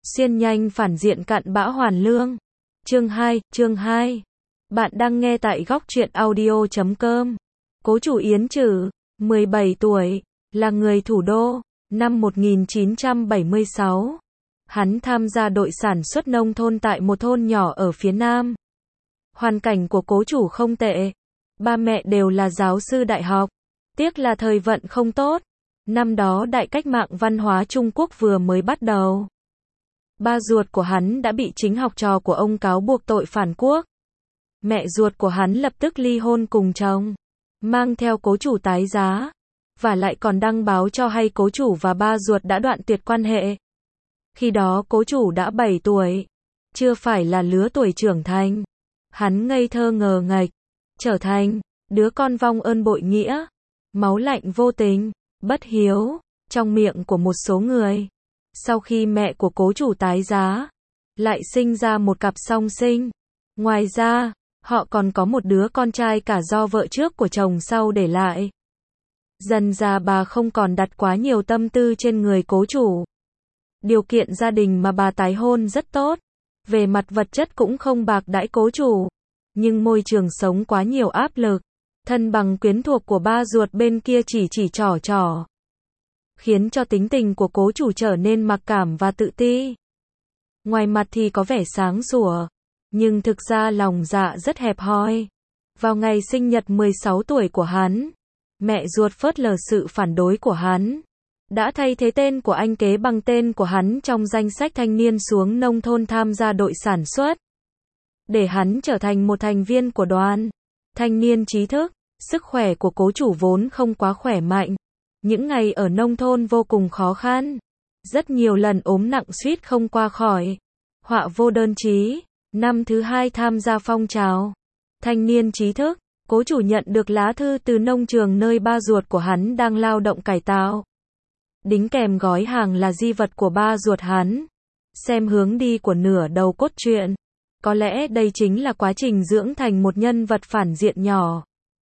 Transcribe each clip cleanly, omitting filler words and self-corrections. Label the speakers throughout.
Speaker 1: Xuyên nhanh phản diện cặn bã hoàn lương. Chương 2. Bạn đang nghe tại góc truyện audio.com. Cố chủ Yến Trử, 17 tuổi, là người thủ đô. Năm 1976, hắn tham gia đội sản xuất nông thôn tại một thôn nhỏ ở phía Nam. Hoàn cảnh của cố chủ không tệ. Ba mẹ đều là giáo sư đại học. Tiếc là thời vận không tốt. Năm đó đại cách mạng văn hóa Trung Quốc vừa mới bắt đầu. Ba ruột của hắn đã bị chính học trò của ông cáo buộc tội phản quốc. Mẹ ruột của hắn lập tức ly hôn cùng chồng, mang theo cố chủ tái giá, và lại còn đăng báo cho hay cố chủ và ba ruột đã đoạn tuyệt quan hệ. Khi đó cố chủ đã 7 tuổi, chưa phải là lứa tuổi trưởng thành. Hắn ngây thơ ngờ nghệch, trở thành đứa con vong ơn bội nghĩa, máu lạnh vô tình, bất hiếu, trong miệng của một số người. Sau khi mẹ của cố chủ tái giá, lại sinh ra một cặp song sinh. Ngoài ra, họ còn có một đứa con trai cả do vợ trước của chồng sau để lại. Dần già bà không còn đặt quá nhiều tâm tư trên người cố chủ. Điều kiện gia đình mà bà tái hôn rất tốt. Về mặt vật chất cũng không bạc đãi cố chủ. Nhưng môi trường sống quá nhiều áp lực. Thân bằng quyến thuộc của ba ruột bên kia chỉ trỏ. Khiến cho tính tình của cố chủ trở nên mặc cảm và tự ti. Ngoài mặt thì có vẻ sáng sủa, nhưng thực ra lòng dạ rất hẹp hòi. Vào ngày sinh nhật 16 tuổi của hắn, mẹ ruột phớt lờ sự phản đối của hắn, đã thay thế tên của anh kế bằng tên của hắn trong danh sách thanh niên xuống nông thôn tham gia đội sản xuất. Để hắn trở thành một thành viên của đoàn thanh niên trí thức. Sức khỏe của cố chủ vốn không quá khỏe mạnh. Những ngày ở nông thôn vô cùng khó khăn. Rất nhiều lần ốm nặng suýt không qua khỏi. Họa vô đơn chí. Năm thứ 2 tham gia phong trào thanh niên trí thức, cố chủ nhận được lá thư từ nông trường nơi ba ruột của hắn đang lao động cải tạo. Đính kèm gói hàng là di vật của ba ruột hắn. Xem hướng đi của nửa đầu cốt truyện, có lẽ đây chính là quá trình dưỡng thành một nhân vật phản diện nhỏ.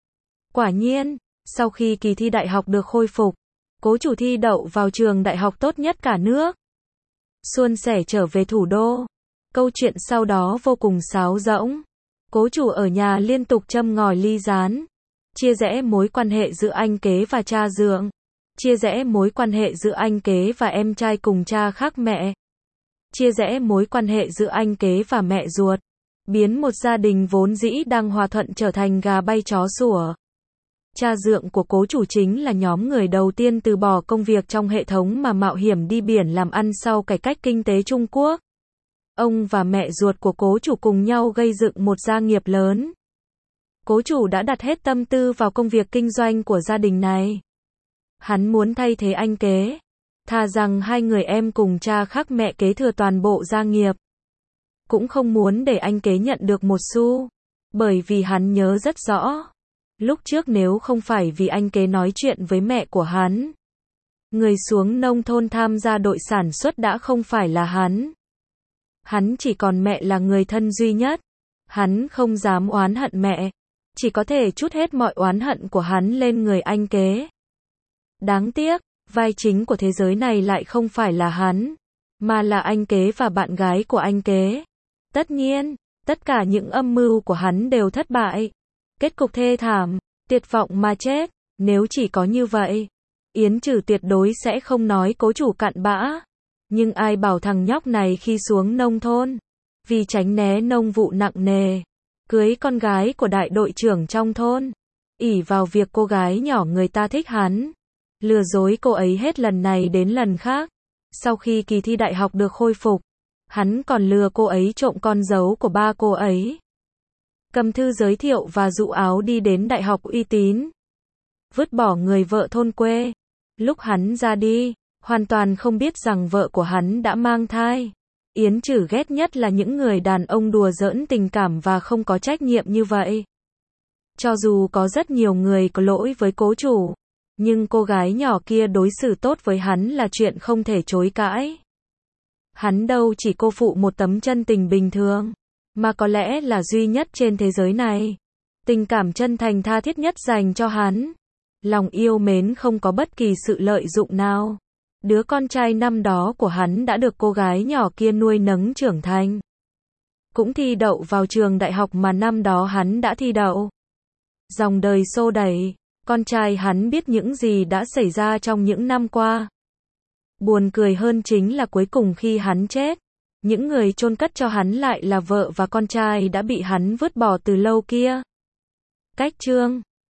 Speaker 1: Quả nhiên, sau khi kỳ thi đại học được khôi phục, cố chủ thi đậu vào trường đại học tốt nhất cả nước. Suôn sẻ trở về thủ đô. Câu chuyện sau đó vô cùng sáo rỗng. Cố chủ ở nhà liên tục châm ngòi ly gián. Chia rẽ mối quan hệ giữa anh kế và cha dượng. Chia rẽ mối quan hệ giữa anh kế và em trai cùng cha khác mẹ. Chia rẽ mối quan hệ giữa anh kế và mẹ ruột. Biến một gia đình vốn dĩ đang hòa thuận trở thành gà bay chó sủa. Cha dượng của cố chủ chính là nhóm người đầu tiên từ bỏ công việc trong hệ thống mà mạo hiểm đi biển làm ăn sau cải cách kinh tế Trung Quốc. Ông và mẹ ruột của cố chủ cùng nhau gây dựng một gia nghiệp lớn. Cố chủ đã đặt hết tâm tư vào công việc kinh doanh của gia đình này. Hắn muốn thay thế anh kế, thà rằng hai người em cùng cha khác mẹ kế thừa toàn bộ gia nghiệp. Cũng không muốn để anh kế nhận được một xu, bởi vì hắn nhớ rất rõ. Lúc trước nếu không phải vì anh kế nói chuyện với mẹ của hắn, người xuống nông thôn tham gia đội sản xuất đã không phải là hắn. Hắn chỉ còn mẹ là người thân duy nhất. Hắn không dám oán hận mẹ, chỉ có thể trút hết mọi oán hận của hắn lên người anh kế. Đáng tiếc, vai chính của thế giới này lại không phải là hắn, mà là anh kế và bạn gái của anh kế. Tất nhiên, tất cả những âm mưu của hắn đều thất bại. Kết cục thê thảm, tuyệt vọng mà chết. Nếu chỉ có như vậy, Yến Trử tuyệt đối sẽ không nói cố chủ cặn bã. Nhưng ai bảo thằng nhóc này khi xuống nông thôn, vì tránh né nông vụ nặng nề, cưới con gái của đại đội trưởng trong thôn, ỷ vào việc cô gái nhỏ người ta thích hắn, lừa dối cô ấy hết lần này đến lần khác. Sau khi kỳ thi đại học được khôi phục, hắn còn lừa cô ấy trộm con dấu của ba cô ấy. Cầm thư giới thiệu và dụ áo đi đến đại học uy tín. Vứt bỏ người vợ thôn quê. Lúc hắn ra đi, hoàn toàn không biết rằng vợ của hắn đã mang thai. Yến Trử ghét nhất là những người đàn ông đùa giỡn tình cảm và không có trách nhiệm như vậy. Cho dù có rất nhiều người có lỗi với cố chủ, nhưng cô gái nhỏ kia đối xử tốt với hắn là chuyện không thể chối cãi. Hắn đâu chỉ cô phụ một tấm chân tình bình thường, mà có lẽ là duy nhất trên thế giới này. Tình cảm chân thành tha thiết nhất dành cho hắn. Lòng yêu mến không có bất kỳ sự lợi dụng nào. Đứa con trai năm đó của hắn đã được cô gái nhỏ kia nuôi nấng trưởng thành. Cũng thi đậu vào trường đại học mà năm đó hắn đã thi đậu. Dòng đời xô đẩy, con trai hắn biết những gì đã xảy ra trong những năm qua. Buồn cười hơn chính là cuối cùng khi hắn chết, những người chôn cất cho hắn lại là vợ và con trai đã bị hắn vứt bỏ từ lâu kia. Cách chương